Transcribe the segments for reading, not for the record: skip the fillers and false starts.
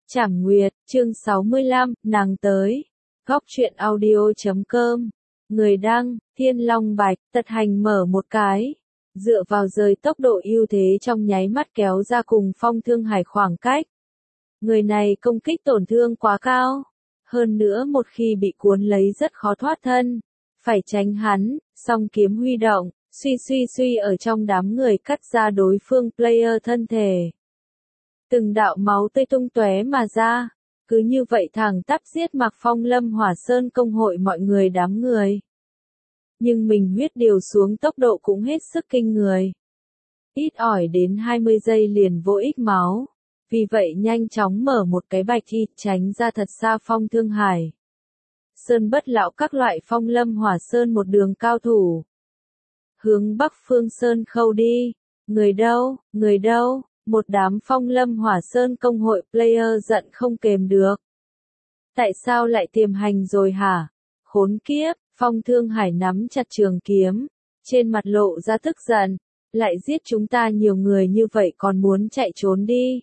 Trảm Nguyệt, chương 65, nàng tới. Góc truyện audio.com. Người đăng, Thiên Long Bạch, Tật Hành mở một cái. Dựa vào rời tốc độ ưu thế trong nháy mắt kéo ra cùng Phong Thương Hải khoảng cách. Người này công kích tổn thương quá cao. Hơn nữa một khi bị cuốn lấy rất khó thoát thân. Phải tránh hắn, song kiếm huy động, suy ở trong đám người cắt ra đối phương player thân thể. Từng đạo máu tươi tung tóe mà ra, cứ như vậy thẳng tắp giết Mạc Phong Lâm Hỏa Sơn công hội mọi người đám người. Nhưng mình huyết điều xuống tốc độ cũng hết sức kinh người. Ít ỏi đến 20 giây liền vô ích máu, vì vậy nhanh chóng mở một cái bạch thi tránh ra thật xa Phong Thương Hải. Sơn Bất Lão các loại Phong Lâm Hỏa Sơn một đường cao thủ. Hướng Bắc Phương Sơn Khâu đi, người đâu? Một đám Phong Lâm Hỏa Sơn công hội player giận không kềm được. Tại sao lại tiềm hành rồi hả? Khốn kiếp, Phong Thương Hải nắm chặt trường kiếm, trên mặt lộ ra tức giận, lại giết chúng ta nhiều người như vậy còn muốn chạy trốn đi.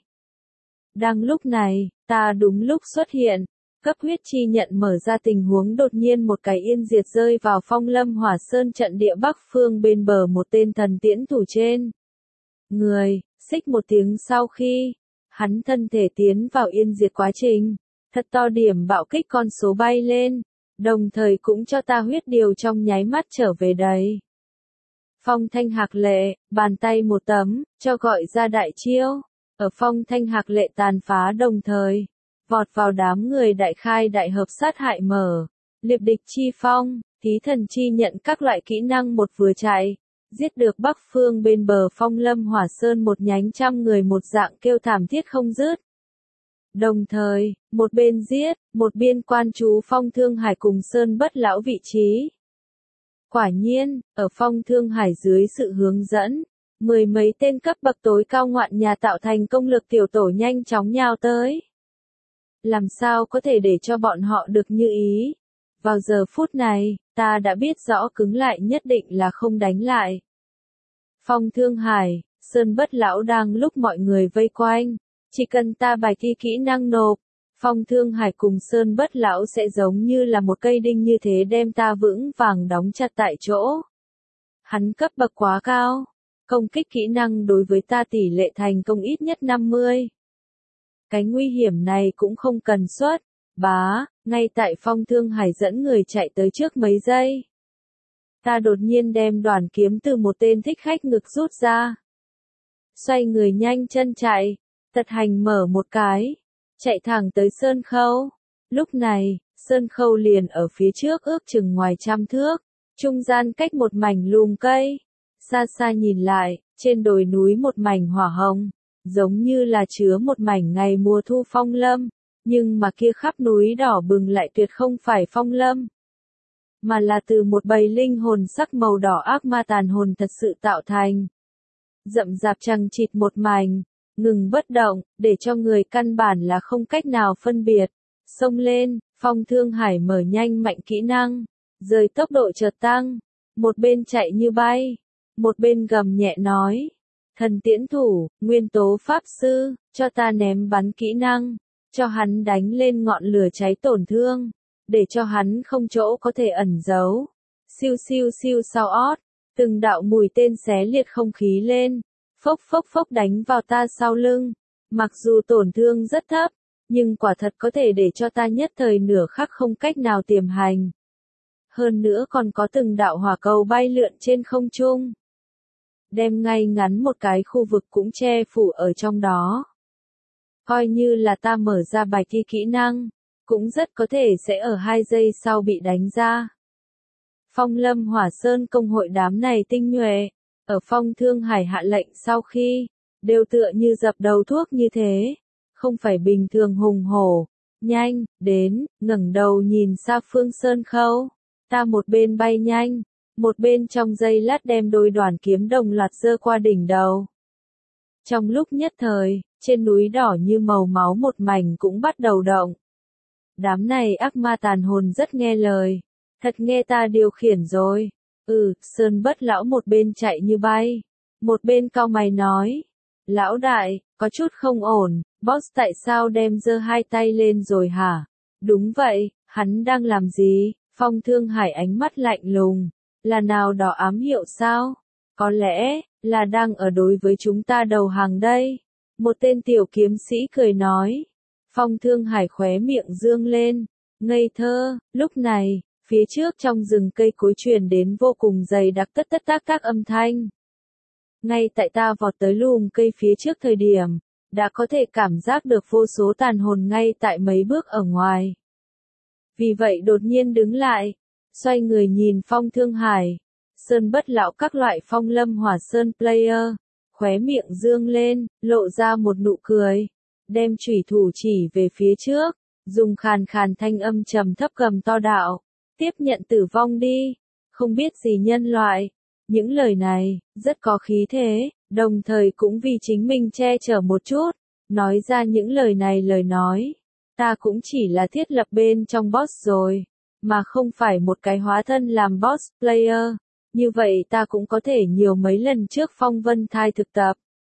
Đang lúc này, ta đúng lúc xuất hiện, cấp huyết chi nhận mở ra tình huống đột nhiên một cái yên diệt rơi vào Phong Lâm Hỏa Sơn trận địa Bắc Phương bên bờ một tên thần tiễn thủ trên. Người, xích một tiếng sau khi, hắn thân thể tiến vào yên diệt quá trình, thật to điểm bạo kích con số bay lên, đồng thời cũng cho ta huyết điều trong nháy mắt trở về đấy. Phong Thanh Hạc Lệ, bàn tay một tấm, cho gọi ra đại chiêu, ở Phong Thanh Hạc Lệ tàn phá đồng thời, vọt vào đám người đại khai đại hợp sát hại mở, liệp địch chi phong, thí thần chi nhận các loại kỹ năng một vừa chạy. Giết được Bắc Phương bên bờ Phong Lâm Hỏa Sơn một nhánh trăm người một dạng kêu thảm thiết không dứt. Đồng thời, một bên giết, một bên quan chú Phong Thương Hải cùng Sơn Bất Lão vị trí. Quả nhiên, ở Phong Thương Hải dưới sự hướng dẫn, mười mấy tên cấp bậc tối cao ngoạn nhà tạo thành công lực tiểu tổ nhanh chóng nhào tới. Làm sao có thể để cho bọn họ được như ý? Vào giờ phút này, ta đã biết rõ cứng lại nhất định là không đánh lại. Phong Thương Hải, Sơn Bất Lão đang lúc mọi người vây quanh, chỉ cần ta bài thi kỹ năng nộp, Phong Thương Hải cùng Sơn Bất Lão sẽ giống như là một cây đinh như thế đem ta vững vàng đóng chặt tại chỗ. Hắn cấp bậc quá cao, công kích kỹ năng đối với ta tỷ lệ thành công ít nhất 50. Cái nguy hiểm này cũng không cần xuất, ngay tại Phong Thương Hải dẫn người chạy tới trước mấy giây. Ta đột nhiên đem đoàn kiếm từ một tên thích khách ngực rút ra. Xoay người nhanh chân chạy, Tật Hành mở một cái, chạy thẳng tới Sơn Khâu. Lúc này, Sơn Khâu liền ở phía trước ước chừng ngoài 100 thước, trung gian cách một mảnh lùm cây. Xa xa nhìn lại, trên đồi núi một mảnh hỏa hồng, giống như là chứa một mảnh ngày mùa thu phong lâm, nhưng mà kia khắp núi đỏ bừng lại tuyệt không phải phong lâm, mà là từ một bầy linh hồn sắc màu đỏ ác ma tàn hồn thật sự tạo thành. Rậm rạp chằng chịt một mảnh, ngừng bất động, để cho người căn bản là không cách nào phân biệt. Xông lên, Phong Thương Hải mở nhanh mạnh kỹ năng, rời tốc độ chợt tăng, một bên chạy như bay, một bên gầm nhẹ nói. Thần tiễn thủ, nguyên tố pháp sư, cho ta ném bắn kỹ năng, cho hắn đánh lên ngọn lửa cháy tổn thương, để cho hắn không chỗ có thể ẩn giấu. Siêu sau ót, từng đạo mùi tên xé liệt không khí lên, phốc đánh vào ta sau lưng. Mặc dù tổn thương rất thấp, nhưng quả thật có thể để cho ta nhất thời nửa khắc không cách nào tiềm hành. Hơn nữa còn có từng đạo hỏa cầu bay lượn trên không trung, đem ngay ngắn một cái khu vực cũng che phủ ở trong đó. Coi như là ta mở ra bài thi kỹ năng, cũng rất có thể sẽ ở 2 giây sau bị đánh ra. Phong Lâm Hỏa Sơn công hội đám này tinh nhuệ, ở Phong Thương Hải hạ lệnh sau khi, đều tựa như dập đầu thuốc như thế, không phải bình thường hùng hổ, nhanh, đến, ngẩng đầu nhìn xa phương Sơn Khâu, ta một bên bay nhanh, một bên trong giây lát đem đôi đoàn kiếm đồng loạt giơ qua đỉnh đầu. Trong lúc nhất thời, trên núi đỏ như màu máu một mảnh cũng bắt đầu động. Đám này ác ma tàn hồn rất nghe lời, thật nghe ta điều khiển rồi. Sơn Bất Lão một bên chạy như bay, một bên cau mày nói. Lão đại, có chút không ổn, Boss tại sao đem giơ hai tay lên rồi hả? Đúng vậy, hắn đang làm gì? Phong Thương Hải ánh mắt lạnh lùng. Là nào đó ám hiệu sao? Có lẽ, là đang ở đối với chúng ta đầu hàng đây. Một tên tiểu kiếm sĩ cười nói. Phong Thương Hải khóe miệng dương lên. Ngây thơ, lúc này, phía trước trong rừng cây cối truyền đến vô cùng dày đặc tất tất tác các âm thanh. Ngay tại ta vọt tới lùm cây phía trước thời điểm, đã có thể cảm giác được vô số tàn hồn ngay tại mấy bước ở ngoài. Vì vậy đột nhiên đứng lại, xoay người nhìn Phong Thương Hải. Sơn Bất Lão các loại Phong Lâm Hỏa Sơn player, khóe miệng dương lên, lộ ra một nụ cười, đem chủy thủ chỉ về phía trước, dùng khàn khàn thanh âm trầm thấp gầm to đạo, tiếp nhận tử vong đi, không biết gì nhân loại. Những lời này, rất có khí thế, đồng thời cũng vì chính mình che chở một chút, nói ra những lời này lời nói. Ta cũng chỉ là thiết lập bên trong boss rồi, mà không phải một cái hóa thân làm boss player. Như vậy ta cũng có thể nhiều mấy lần trước Phong Vân Thai thực tập.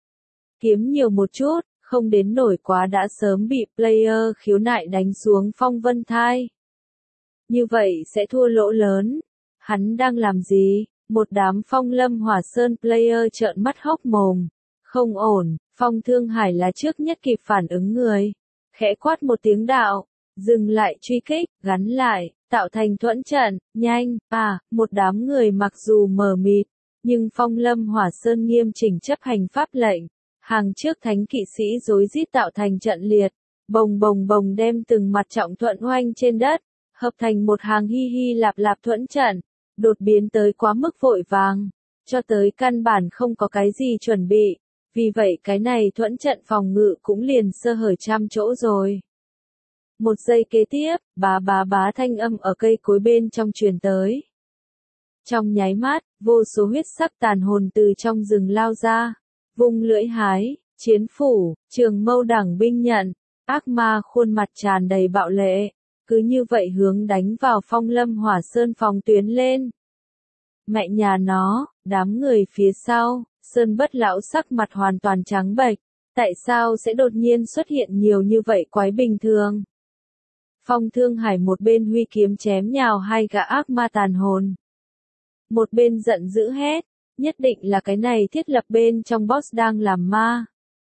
Kiếm nhiều một chút, không đến nổi quá đã sớm bị player khiếu nại đánh xuống Phong Vân Thai. Như vậy sẽ thua lỗ lớn. Hắn đang làm gì? Một đám Phong Lâm Hỏa Sơn player trợn mắt hốc mồm. Không ổn, Phong Thương Hải là trước nhất kịp phản ứng người. Khẽ quát một tiếng đạo, dừng lại truy kích, gắn lại, tạo thành thuẫn trận, nhanh, một đám người mặc dù mờ mịt, nhưng Phong Lâm Hỏa Sơn nghiêm chỉnh chấp hành pháp lệnh. Hàng trước thánh kỵ sĩ rối rít tạo thành trận liệt, bồng bồng bồng đem từng mặt trọng thuẫn oanh trên đất, hợp thành một hàng hi hi lạp lạp thuẫn trận, đột biến tới quá mức vội vàng, cho tới căn bản không có cái gì chuẩn bị. Vì vậy cái này thuẫn trận phòng ngự cũng liền sơ hở trăm chỗ rồi. Một giây kế tiếp, bá thanh âm ở cây cối bên trong truyền tới. Trong nháy mắt, vô số huyết sắc tàn hồn từ trong rừng lao ra, vung lưỡi hái, chiến phủ, trường mâu đẳng binh nhận, ác ma khuôn mặt tràn đầy bạo lệ, cứ như vậy hướng đánh vào Phong Lâm Hỏa Sơn phòng tuyến lên. Mẹ nhà nó, đám người phía sau. Sơn Bất Lão sắc mặt hoàn toàn trắng bệch, tại sao sẽ đột nhiên xuất hiện nhiều như vậy quái bình thường? Phong Thương Hải một bên huy kiếm chém nhào hai gã ác ma tàn hồn. Một bên giận dữ hét, nhất định là cái này thiết lập bên trong boss đang làm ma.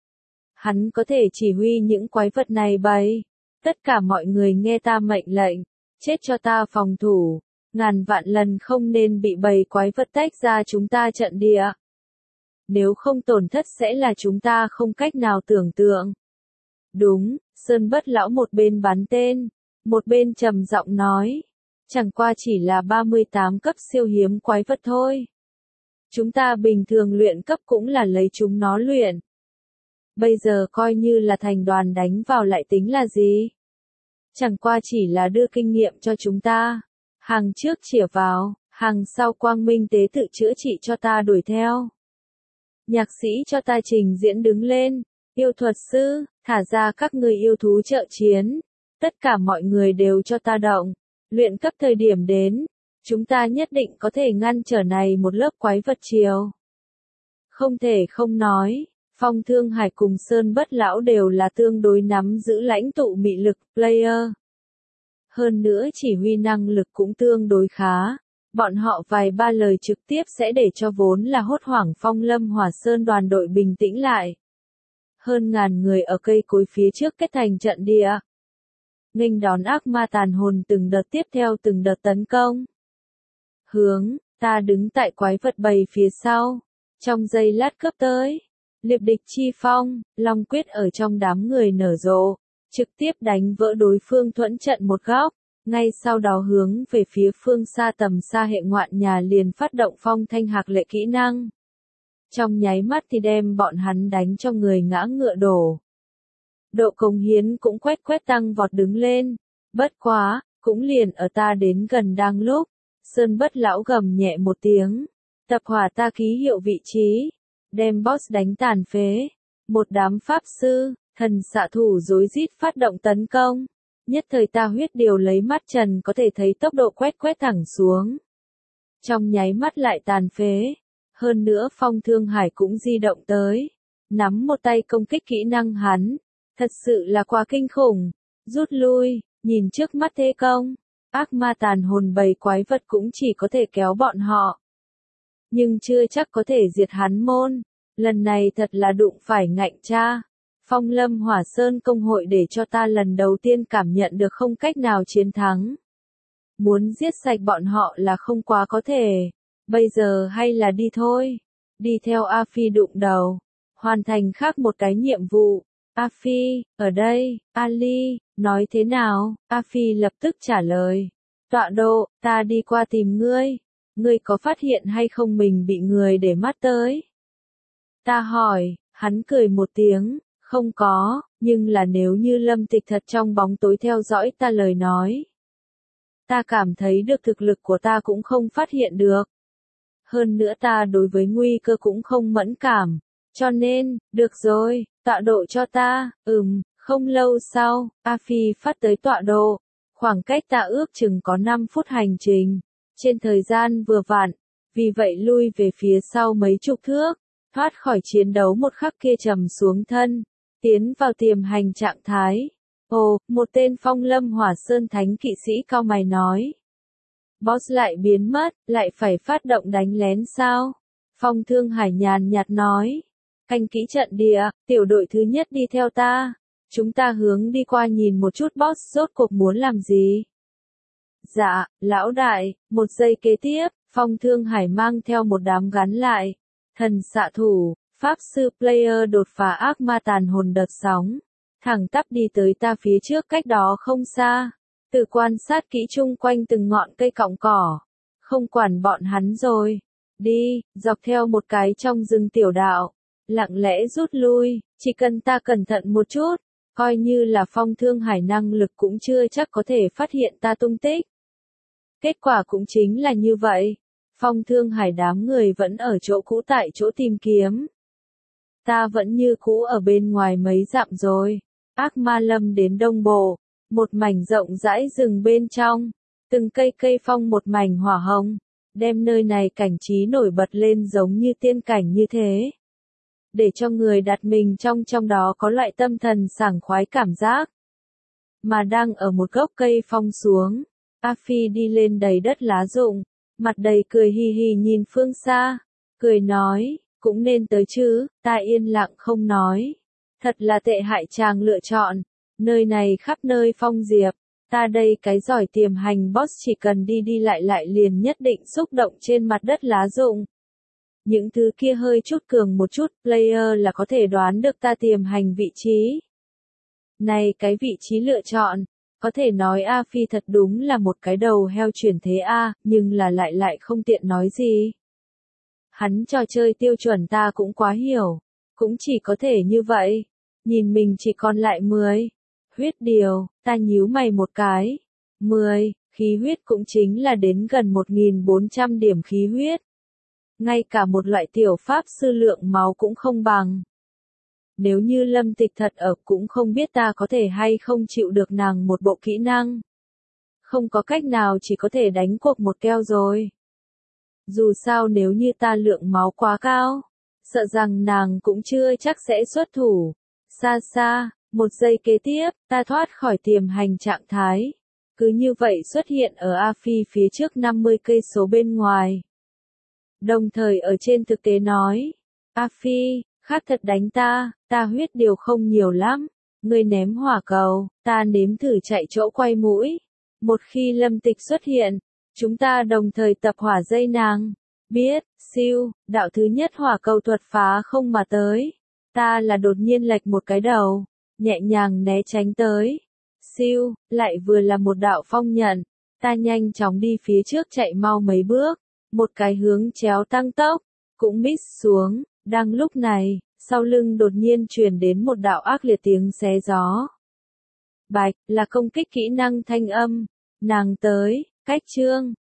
Hắn có thể chỉ huy những quái vật này bày. Tất cả mọi người nghe ta mệnh lệnh, chết cho ta phòng thủ, ngàn vạn lần không nên bị bầy quái vật tách ra chúng ta trận địa. Nếu không tổn thất sẽ là chúng ta không cách nào tưởng tượng. Đúng, Sơn Bất Lão một bên bắn tên, một bên trầm giọng nói. Chẳng qua chỉ là 38 cấp siêu hiếm quái vật thôi. Chúng ta bình thường luyện cấp cũng là lấy chúng nó luyện. Bây giờ coi như là thành đoàn đánh vào lại tính là gì? Chẳng qua chỉ là đưa kinh nghiệm cho chúng ta. Hàng trước chĩa vào, hàng sau quang minh tế tự chữa trị cho ta đuổi theo. Nhạc sĩ cho ta trình diễn đứng lên, yêu thuật sư, thả ra các người yêu thú trợ chiến, tất cả mọi người đều cho ta động, luyện cấp thời điểm đến, chúng ta nhất định có thể ngăn trở này một lớp quái vật chiều. Không thể không nói, Phong Thương Hải cùng Sơn Bất Lão đều là tương đối nắm giữ lãnh tụ mị lực player. Hơn nữa chỉ huy năng lực cũng tương đối khá. Bọn họ vài ba lời trực tiếp sẽ để cho vốn là hốt hoảng Phong Lâm Hỏa Sơn đoàn đội bình tĩnh lại. Hơn ngàn người ở cây cối phía trước kết thành trận địa. Nghênh đón ác ma tàn hồn từng đợt tiếp theo từng đợt tấn công. Hướng, ta đứng tại quái vật bầy phía sau. Trong giây lát cấp tới. Liệp địch chi phong, long quyết ở trong đám người nở rộ. Trực tiếp đánh vỡ đối phương thuẫn trận một góc. Ngay sau đó hướng về phía phương xa tầm xa hệ ngoạn nhà liền phát động phong thanh hạc lệ kỹ năng. Trong nháy mắt thì đem bọn hắn đánh cho người ngã ngựa đổ. Độ cống hiến cũng quét tăng vọt đứng lên. Bất quá, cũng liền ở ta đến gần đang lúc. Sơn Bất Lão gầm nhẹ một tiếng. Tập hỏa ta ký hiệu vị trí. Đem boss đánh tàn phế. Một đám pháp sư, thần xạ thủ rối rít phát động tấn công. Nhất thời ta huyết điều lấy mắt trần có thể thấy tốc độ quét thẳng xuống. Trong nháy mắt lại tàn phế. Hơn nữa Phong Thương Hải cũng di động tới. Nắm một tay công kích kỹ năng hắn. Thật sự là quá kinh khủng. Rút lui, nhìn trước mắt thế công. Ác ma tàn hồn bầy quái vật cũng chỉ có thể kéo bọn họ. Nhưng chưa chắc có thể diệt hắn môn. Lần này thật là đụng phải ngạnh cha. Phong Lâm Hỏa Sơn công hội để cho ta lần đầu tiên cảm nhận được không cách nào chiến thắng. Muốn giết sạch bọn họ là không quá có thể. Bây giờ hay là đi thôi. Đi theo A Phi đụng đầu. Hoàn thành khác một cái nhiệm vụ. A Phi, ở đây, Ali, nói thế nào? A Phi lập tức trả lời. Tọa độ, ta đi qua tìm ngươi. Ngươi có phát hiện hay không mình bị người để mắt tới? Ta hỏi, hắn cười một tiếng, không có, nhưng là nếu như Lâm Tịch thật trong bóng tối theo dõi ta lời nói. Ta cảm thấy được thực lực của ta cũng không phát hiện được. Hơn nữa ta đối với nguy cơ cũng không mẫn cảm. Cho nên, được rồi, tọa độ cho ta, không lâu sau, A Phi phát tới tọa độ. Khoảng cách ta ước chừng có 5 phút hành trình. Trên thời gian vừa vặn, vì vậy lui về phía sau mấy chục thước, thoát khỏi chiến đấu một khắc kia trầm xuống thân, tiến vào tiềm hành trạng thái. Ồ, một tên Phong Lâm Hỏa Sơn thánh kỵ sĩ cao mày nói. Boss lại biến mất, lại phải phát động đánh lén sao? Phong Thương Hải nhàn nhạt nói. Canh kỹ trận địa, tiểu đội thứ nhất đi theo ta. Chúng ta hướng đi qua nhìn một chút boss rốt cuộc muốn làm gì. Dạ, lão đại, một giây kế tiếp, Phong Thương Hải mang theo một đám gắn lại. Thần xạ thủ, pháp sư player đột phá ác ma tàn hồn đợt sóng. Thẳng tắp đi tới ta phía trước cách đó không xa. Tự quan sát kỹ chung quanh từng ngọn cây cọng cỏ. Không quản bọn hắn rồi. Đi, dọc theo một cái trong rừng tiểu đạo. Lặng lẽ rút lui, chỉ cần ta cẩn thận một chút. Coi như là Phong Thương Hải năng lực cũng chưa chắc có thể phát hiện ta tung tích. Kết quả cũng chính là như vậy. Phong Thương Hải đám người vẫn ở chỗ cũ tại chỗ tìm kiếm. Ta vẫn như cũ ở bên ngoài mấy dặm rồi. Ác ma lâm đến đông bộ. Một mảnh rộng rãi rừng bên trong. Từng cây cây phong một mảnh hỏa hồng. Đem nơi này cảnh trí nổi bật lên giống như tiên cảnh như thế. Để cho người đặt mình trong đó có loại tâm thần sảng khoái cảm giác. Mà đang ở một gốc cây phong xuống. A Phi đi lên đầy đất lá rụng. Mặt đầy cười hì hì nhìn phương xa. Cười nói, cũng nên tới chứ, ta yên lặng không nói. Thật là tệ hại chàng lựa chọn. Nơi này khắp nơi phong diệp. Ta đây cái giỏi tiềm hành boss chỉ cần đi đi lại liền nhất định xúc động trên mặt đất lá rụng. Những thứ kia hơi chút cường một chút, player là có thể đoán được ta tiềm hành vị trí. Này cái vị trí lựa chọn, có thể nói A Phi thật đúng là một cái đầu heo chuyển thế A, nhưng là lại không tiện nói gì. Hắn trò chơi tiêu chuẩn ta cũng quá hiểu, cũng chỉ có thể như vậy. Nhìn mình chỉ còn lại 10. Huyết điều, ta nhíu mày một cái. 10, khí huyết cũng chính là đến gần 1.400 điểm khí huyết. Ngay cả một loại tiểu pháp sư lượng máu cũng không bằng. Nếu như Lâm Tịch thật ở cũng không biết ta có thể hay không chịu được nàng một bộ kỹ năng. Không có cách nào chỉ có thể đánh cuộc một keo rồi. Dù sao nếu như ta lượng máu quá cao, sợ rằng nàng cũng chưa chắc sẽ xuất thủ. Xa xa, một giây kế tiếp, ta thoát khỏi tiềm hành trạng thái. Cứ như vậy xuất hiện ở A Phi phía trước 50 cây số bên ngoài. Đồng thời ở trên thực tế nói, A Phi, khát thật đánh ta huyết điều không nhiều lắm. Ngươi ném hỏa cầu, ta nếm thử chạy chỗ quay mũi. Một khi Lâm Tịch xuất hiện, chúng ta đồng thời tập hỏa dây nàng. Biết, siêu, đạo thứ nhất hỏa cầu thuật phá không mà tới. Ta là đột nhiên lệch một cái đầu, nhẹ nhàng né tránh tới. Siêu, lại vừa là một đạo phong nhận. Ta nhanh chóng đi phía trước chạy mau mấy bước. Một cái hướng chéo tăng tốc, cũng miss xuống. Đang lúc này, sau lưng đột nhiên truyền đến một đạo ác liệt tiếng xé gió. Bạch, là công kích kỹ năng thanh âm. Nàng tới, cách chương.